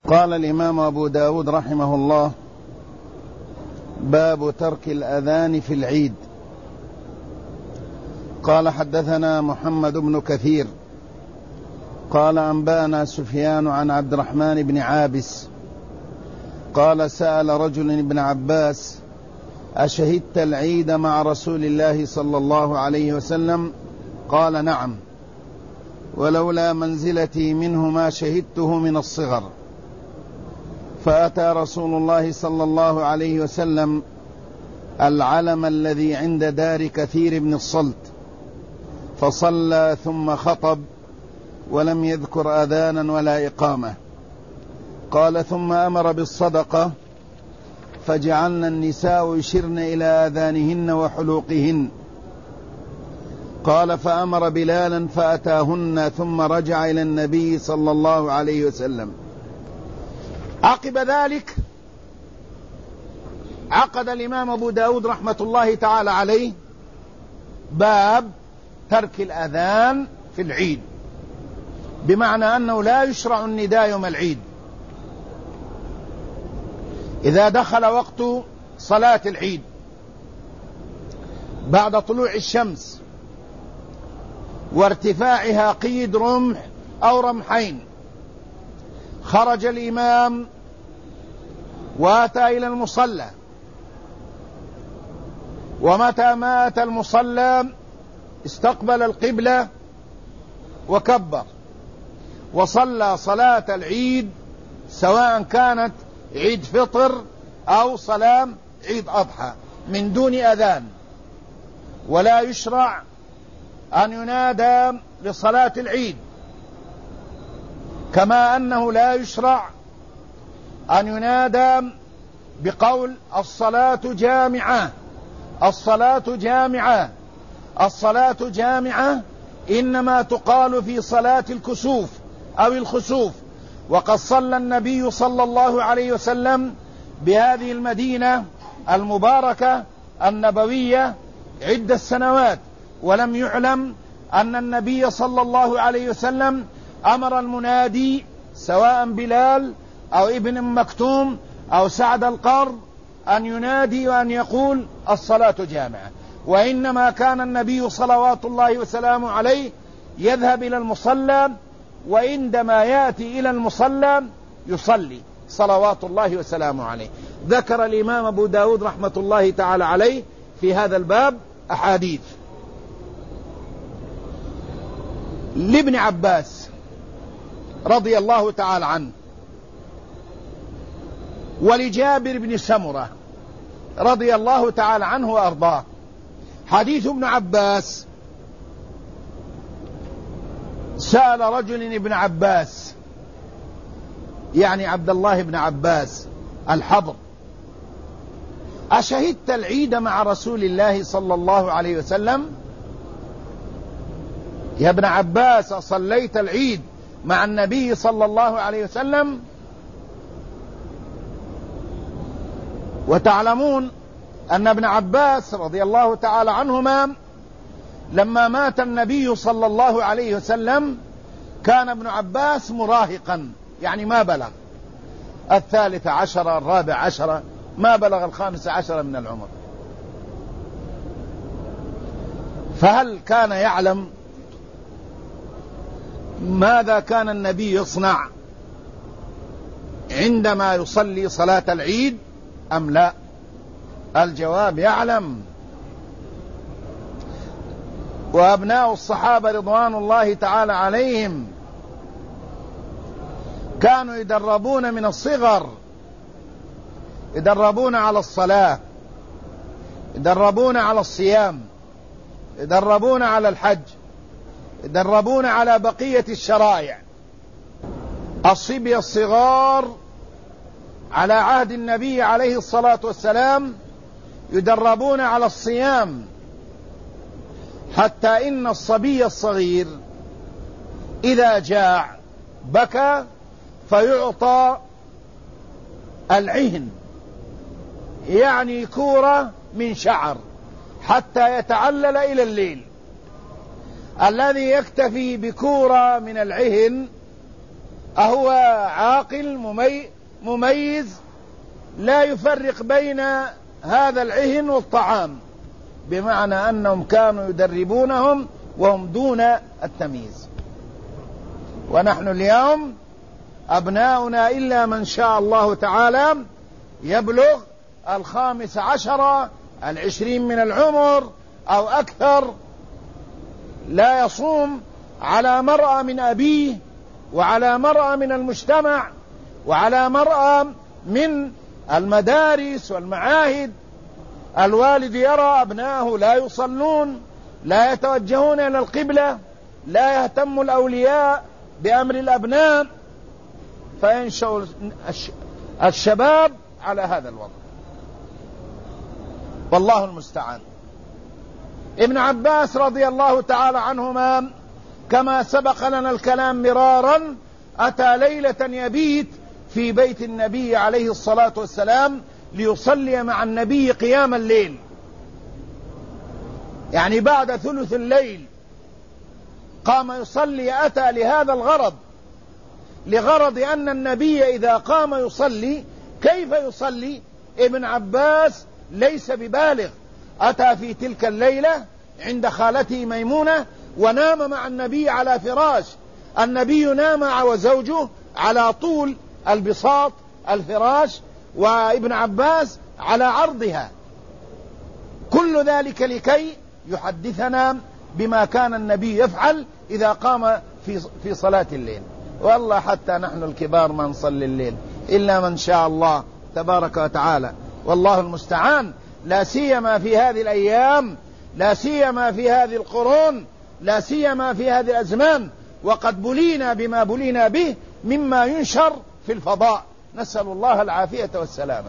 قال الإمام أبو داود رحمه الله: باب ترك الأذان في العيد. قال: حدثنا محمد بن كثير قال: أنبأنا سفيان عن عبد الرحمن بن عابس قال: سأل رجل ابن عباس: أشهدت العيد مع رسول الله صلى الله عليه وسلم؟ قال: نعم، ولولا منزلتي منه ما شهدته من الصغر. فأتى رسول الله صلى الله عليه وسلم العلم الذي عند دار كثير بن الصلت، فصلى ثم خطب ولم يذكر أذانا ولا إقامة. قال: ثم أمر بالصدقة، فجعلنا النساء يشرن إلى آذانهن وحلوقهن. قال: فأمر بلالا فأتاهن، ثم رجع إلى النبي صلى الله عليه وسلم. عقب ذلك عقد الإمام أبو داود رحمة الله تعالى عليه باب ترك الأذان في العيد، بمعنى أنه لا يشرع النداء يوم العيد. إذا دخل وقت صلاة العيد بعد طلوع الشمس وارتفاعها قيد رمح أو رمحين، خرج الإمام واتى إلى المصلى، ومتى ما أتى المصلى استقبل القبلة وكبر وصلى صلاة العيد، سواء كانت عيد فطر أو صلاة عيد أضحى، من دون أذان. ولا يشرع أن ينادى لصلاة العيد، كما أنه لا يشرع أن ينادى بقول الصلاة جامعة، الصلاة جامعة. الصلاة جامعة إنما تقال في صلاة الكسوف أو الخسوف، وقد صلى النبي صلى الله عليه وسلم بهذه المدينة المباركة النبوية عدة سنوات، ولم يعلم أن النبي صلى الله عليه وسلم أمر المنادي سواء بلال أو ابن مكتوم أو سعد القرن أن ينادي وأن يقول الصلاة جامعة، وإنما كان النبي صلوات الله وسلامه عليه يذهب إلى المصلى، وعندما يأتي إلى المصلى يصلي صلوات الله وسلامه عليه. ذكر الإمام أبو داود رحمة الله تعالى عليه في هذا الباب أحاديث. لابن عباس رضي الله تعالى عنه، ولجابر بن سمرة رضي الله تعالى عنه وأرضاه. حديث ابن عباس: سأل رجل ابن عباس، يعني عبد الله بن عباس الحبر: أشهدت العيد مع رسول الله صلى الله عليه وسلم؟ يا ابن عباس، صليت العيد مع النبي صلى الله عليه وسلم؟ وتعلمون أن ابن عباس رضي الله تعالى عنهما لما مات النبي صلى الله عليه وسلم كان ابن عباس مراهقا، يعني ما بلغ 13 14، ما بلغ 15 من العمر. فهل كان يعلم ماذا كان النبي يصنع عندما يصلي صلاة العيد أم لا؟ الجواب: يعلم. وأبناء الصحابة رضوان الله تعالى عليهم كانوا يدربون من الصغر، يدربون على الصلاة، يدربون على الصيام، يدربون على الحج، يدربون على بقية الشرائع. الصبية الصغار على عهد النبي عليه الصلاة والسلام يدربون على الصيام، حتى إن الصبي الصغير إذا جاع بكى فيعطى العهن، يعني كورة من شعر، حتى يتعلل إلى الليل. الذي يكتفي بكورة من العهن أهو عاقل مميز لا يفرق بين هذا العهن والطعام، بمعنى أنهم كانوا يدربونهم وهم دون التمييز. ونحن اليوم أبناؤنا إلا من شاء الله تعالى يبلغ 15 20 من العمر أو أكثر، لا يصوم على مرأى من أبيه وعلى مرأى من المجتمع وعلى مرأى من المدارس والمعاهد. الوالد يرى أبنائه لا يصلون، لا يتوجهون إلى القبلة، لا يهتم الأولياء بأمر الأبناء، فينشأ الشباب على هذا الوضع، والله المستعان. ابن عباس رضي الله تعالى عنهما كما سبق لنا الكلام مرارا أتى ليلة يبيت في بيت النبي عليه الصلاة والسلام ليصلي مع النبي قيام الليل، يعني بعد ثلث الليل قام يصلي. أتى لهذا الغرض، لغرض أن النبي إذا قام يصلي كيف يصلي؟ ابن عباس ليس ببالغ. أتى في تلك الليلة عند خالته ميمونة ونام مع النبي على فراش، النبي نام وزوجه على طول البساط الفراش وابن عباس على عرضها، كل ذلك لكي يحدثنا بما كان النبي يفعل إذا قام في صلاة الليل. والله حتى نحن الكبار ما نصلي الليل إلا من شاء الله تبارك وتعالى، والله المستعان. لا سيما في هذه الأيام، لا سيما في هذه القرون، لا سيما في هذه الأزمان، وقد بلينا بما بلينا به مما ينشر في الفضاء، نسأل الله العافية والسلامة.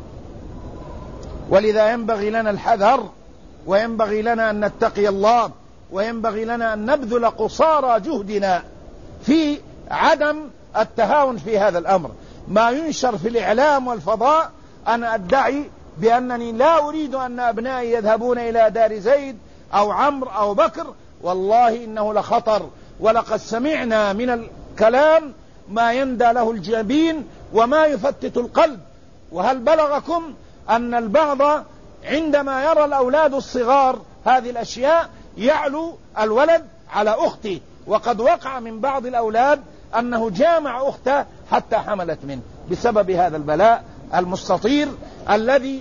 ولذا ينبغي لنا الحذر، وينبغي لنا أن نتقي الله، وينبغي لنا أن نبذل قصارى جهدنا في عدم التهاون في هذا الأمر. ما ينشر في الإعلام والفضاء، أنا أدعي بأنني لا أريد أن أبنائي يذهبون إلى دار زيد أو عمرو أو بكر، والله إنه لخطر. ولقد سمعنا من الكلام ما يندى له الجبين وما يفتت القلب. وهل بلغكم أن البعض عندما يرى الأولاد الصغار هذه الأشياء يعلو الولد على أخته؟ وقد وقع من بعض الأولاد أنه جامع أخته حتى حملت منه بسبب هذا البلاء المستطير الذي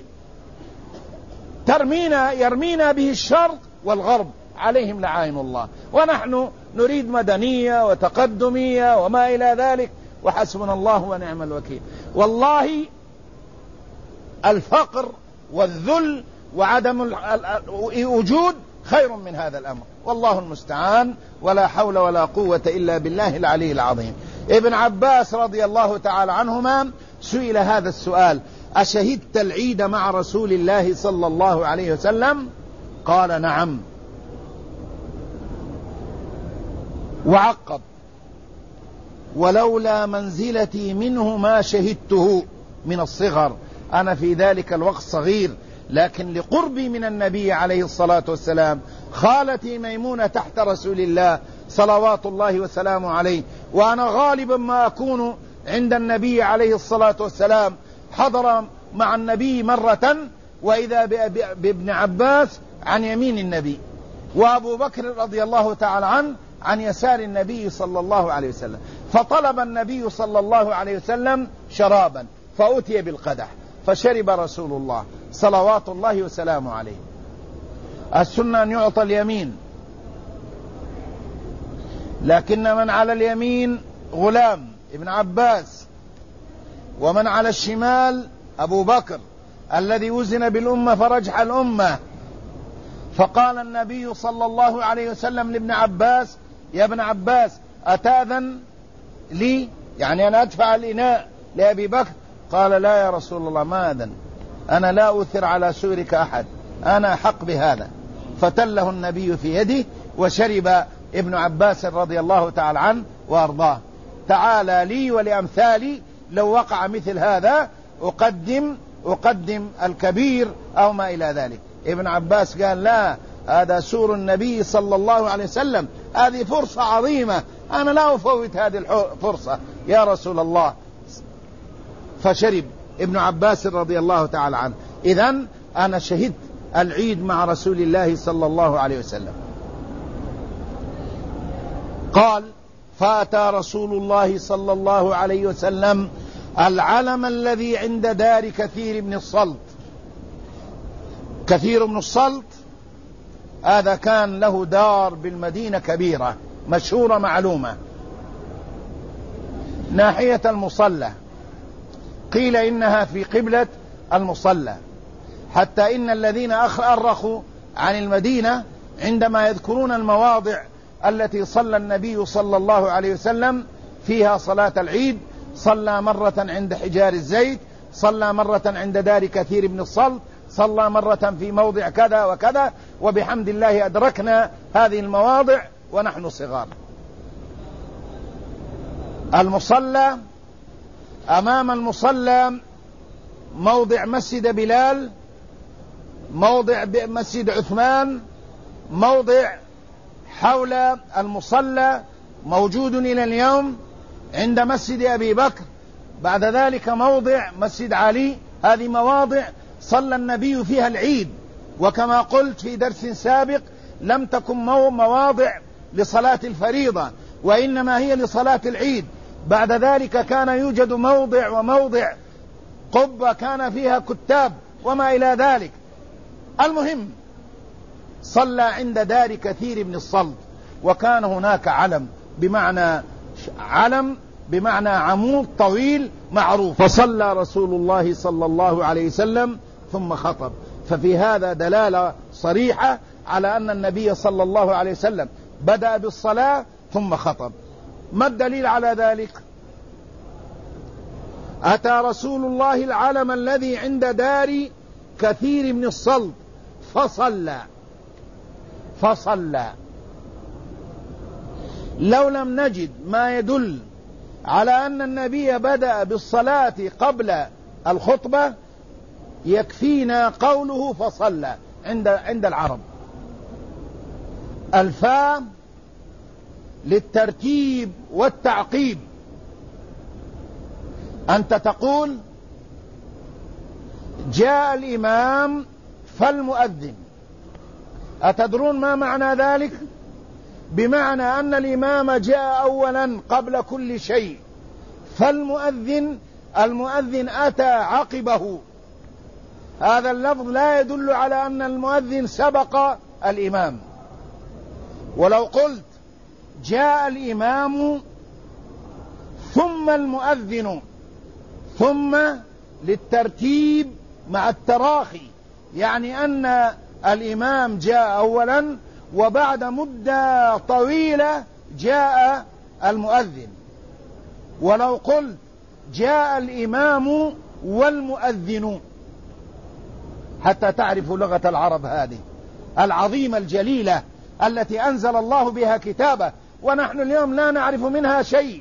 يرمينا به الشرق والغرب، عليهم لعائن الله. ونحن نريد مدنية وتقدمية وما إلى ذلك، وحسبنا الله ونعم الوكيل. والله الفقر والذل وعدم الوجود خير من هذا الأمر، والله المستعان، ولا حول ولا قوة إلا بالله العلي العظيم. ابن عباس رضي الله تعالى عنهما سئل هذا السؤال: أشهدت العيد مع رسول الله صلى الله عليه وسلم؟ قال: نعم. وعقب: ولولا منزلتي منه ما شهدته من الصغر، أنا في ذلك الوقت صغير، لكن لقربي من النبي عليه الصلاة والسلام، خالتي ميمونة تحت رسول الله صلوات الله وسلامه عليه، وأنا غالبا ما أكون عند النبي عليه الصلاة والسلام، حضر مع النبي مرة وإذا بابن عباس عن يمين النبي، وأبو بكر رضي الله تعالى عنه عن يسار النبي صلى الله عليه وسلم، فطلب النبي صلى الله عليه وسلم شرابا فأتي بالقدح فشرب رسول الله صلوات الله وسلامه عليه. السنة أن يعطى اليمين، لكن من على اليمين غلام ابن عباس، ومن على الشمال أبو بكر الذي وزن بالأمة فرجح الأمة. فقال النبي صلى الله عليه وسلم لابن عباس: يا ابن عباس، أتاذن لي؟ يعني أنا أدفع الإناء لأبي بكر؟ قال: لا يا رسول الله، ما أذن، أنا لا أثر على سورك أحد، أنا أحق بهذا. فتله النبي في يده وشرب ابن عباس رضي الله تعالى عنه وأرضاه. تعالى لي ولأمثالي لو وقع مثل هذا أقدم الكبير أو ما إلى ذلك. ابن عباس قال: لا، هذا سور النبي صلى الله عليه وسلم، هذه فرصة عظيمة، أنا لا أفوت هذه الفرصة، يا رسول الله، فشرب ابن عباس رضي الله تعالى عنه. إذن أنا شهدت العيد مع رسول الله صلى الله عليه وسلم. قال: فأتى رسول الله صلى الله عليه وسلم العلم الذي عند دار كثير بن الصلت. كثير بن الصلت هذا كان له دار بالمدينة كبيرة مشهورة معلومة ناحية المصلى، قيل إنها في قبلة المصلى، حتى إن الذين أرخوا عن المدينة عندما يذكرون المواضع التي صلى النبي صلى الله عليه وسلم فيها صلاة العيد، صلى مرة عند حجار الزيت، صلى مرة عند دار كثير بن الصلت، صلى مرة في موضع كذا وكذا، وبحمد الله أدركنا هذه المواضع ونحن صغار. المصلى، أمام المصلى موضع مسجد بلال، موضع مسجد عثمان، موضع حول المصلى موجود إلى اليوم عند مسجد أبي بكر، بعد ذلك موضع مسجد علي. هذه مواضع صلى النبي فيها العيد، وكما قلت في درس سابق لم تكن مواضع لصلاة الفريضة، وإنما هي لصلاة العيد. بعد ذلك كان يوجد موضع وموضع قبة كان فيها كتاب وما إلى ذلك. المهم صلى عند دار كثير بن الصلت، وكان هناك علم بمعنى عمود طويل معروف، فصلى رسول الله صلى الله عليه وسلم ثم خطب. ففي هذا دلالة صريحة على أن النبي صلى الله عليه وسلم بدأ بالصلاة ثم خطب. ما الدليل على ذلك؟ أتى رسول الله العلم الذي عند دار كثير بن الصلت فصلى. لو لم نجد ما يدل على أن النبي بدأ بالصلاة قبل الخطبة يكفينا قوله فصلى عند العرب. الفاء للترتيب والتعقيب. أنت تقول جاء الإمام فالمؤذن، أتدرون ما معنى ذلك؟ بمعنى أن الإمام جاء أولا قبل كل شيء، المؤذن أتى عقبه. هذا اللفظ لا يدل على أن المؤذن سبق الإمام. ولو قلت جاء الإمام ثم المؤذن، ثم للترتيب مع التراخي، يعني أن الإمام جاء أولا وبعد مدة طويلة جاء المؤذن. ولو قلت جاء الإمام والمؤذن، حتى تعرفوا لغة العرب هذه العظيمة الجليلة التي أنزل الله بها كتابه، ونحن اليوم لا نعرف منها شيء.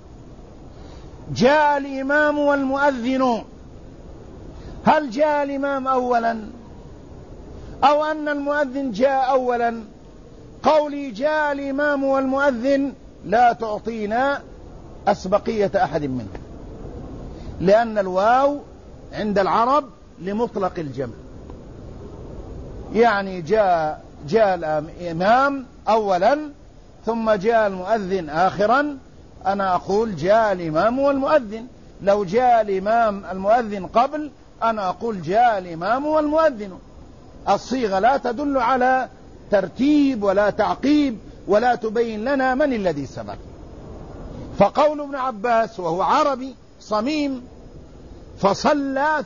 جاء الإمام والمؤذن، هل جاء الإمام أولا أو أن المؤذن جاء أولا؟ قولي جاء الإمام والمؤذن لا تعطينا أسبقية أحد منهم، لأن الواو عند العرب لمطلق الجمع، يعني جاء الإمام أولا ثم جاء المؤذن آخرا. أنا أقول جاء الإمام والمؤذن. لو جاء الإمام المؤذن قبل أنا أقول جاء الإمام والمؤذن. الصيغة لا تدل على ترتيب ولا تعقيب ولا تبين لنا من الذي سبق. فقول ابن عباس وهو عربي صميم فصلى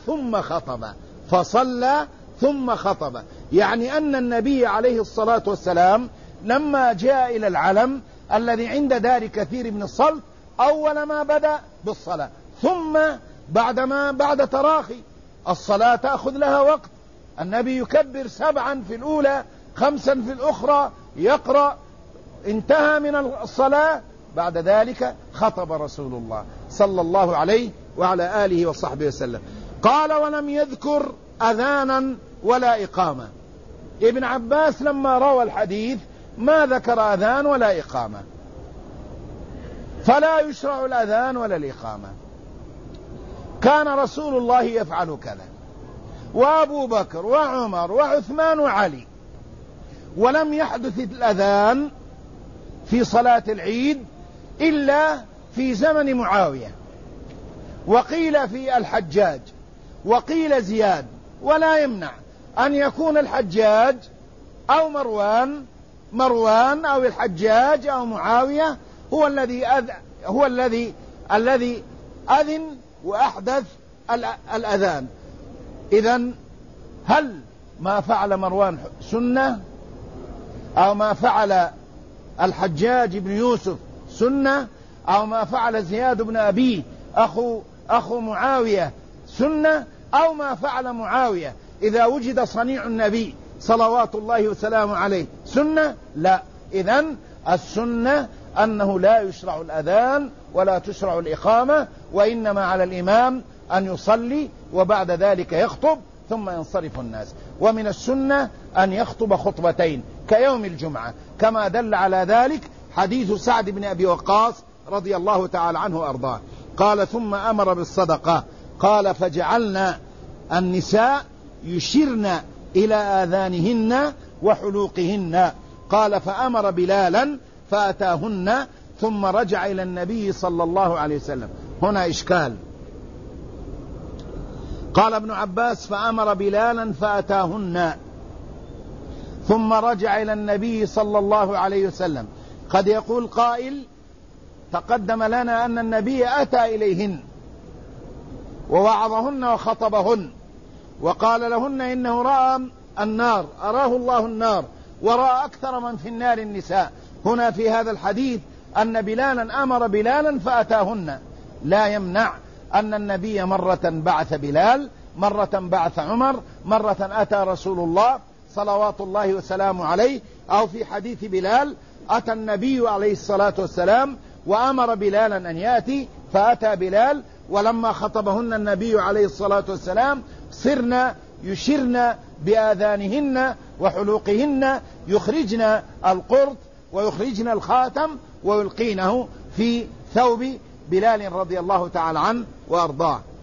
ثم خطب، يعني أن النبي عليه الصلاة والسلام لما جاء إلى العلم الذي عند دار كثير بن الصلت أول ما بدأ بالصلاة، ثم بعد تراخي الصلاة تأخذ لها وقت. النبي يكبر 7 في الأولى 5 في الأخرى، يقرأ، انتهى من الصلاة، بعد ذلك خطب رسول الله صلى الله عليه وعلى آله وصحبه وسلم. قال ولم يذكر أذانا ولا إقامة. ابن عباس لما روى الحديث ما ذكر أذان ولا إقامة، فلا يشرع الأذان ولا الإقامة. كان رسول الله يفعل كذا، وأبو بكر وعمر وعثمان وعلي، ولم يحدث الأذان في صلاة العيد إلا في زمن معاوية، وقيل في الحجاج، وقيل زياد. ولا يمنع أن يكون الحجاج أو مروان أو الحجاج أو معاوية هو الذي أذن وأحدث الأذان. إذن هل ما فعل مروان سنة، أو ما فعل الحجاج بن يوسف سنة، أو ما فعل زياد بن أبيه أخو معاوية سنة، أو ما فعل معاوية إذا وجد صنيع النبي صلوات الله وسلامه عليه سنة؟ لا. إذن السنة أنه لا يشرع الأذان ولا تشرع الإقامة، وإنما على الإمام أن يصلي وبعد ذلك يخطب ثم ينصرف الناس. ومن السنة أن يخطب خطبتين كيوم الجمعة، كما دل على ذلك حديث سعد بن أبي وقاص رضي الله تعالى عنه وأرضاه. قال: ثم أمر بالصدقة، قال: فجعلنا النساء يشرن إلى آذانهن وحلوقهن. قال: فأمر بلالا فأتاهن ثم رجع إلى النبي صلى الله عليه وسلم. هنا إشكال. قال ابن عباس: فأمر بلالا فأتاهن ثم رجع إلى النبي صلى الله عليه وسلم. قد يقول قائل: تقدم لنا أن النبي أتى إليهن ووعظهن وخطبهن وقال لهن إنه رأى النار، أراه الله النار، ورأى أكثر من في النار النساء. هنا في هذا الحديث أن بلالا أمر بلالا فأتاهن. لا يمنع أن النبي مرة بعث بلال، مرة بعث عمر، مرة أتى رسول الله صلوات الله وسلامه عليه. أو في حديث بلال: أتى النبي عليه الصلاة والسلام وأمر بلالا أن يأتي، فأتى بلال، ولما خطبهن النبي عليه الصلاة والسلام صرنا يشرن بآذانهن وحلوقهن، يخرجن القرط ويخرجن الخاتم ويلقينه في ثوب بلال رضي الله تعالى عنه وأرضاه.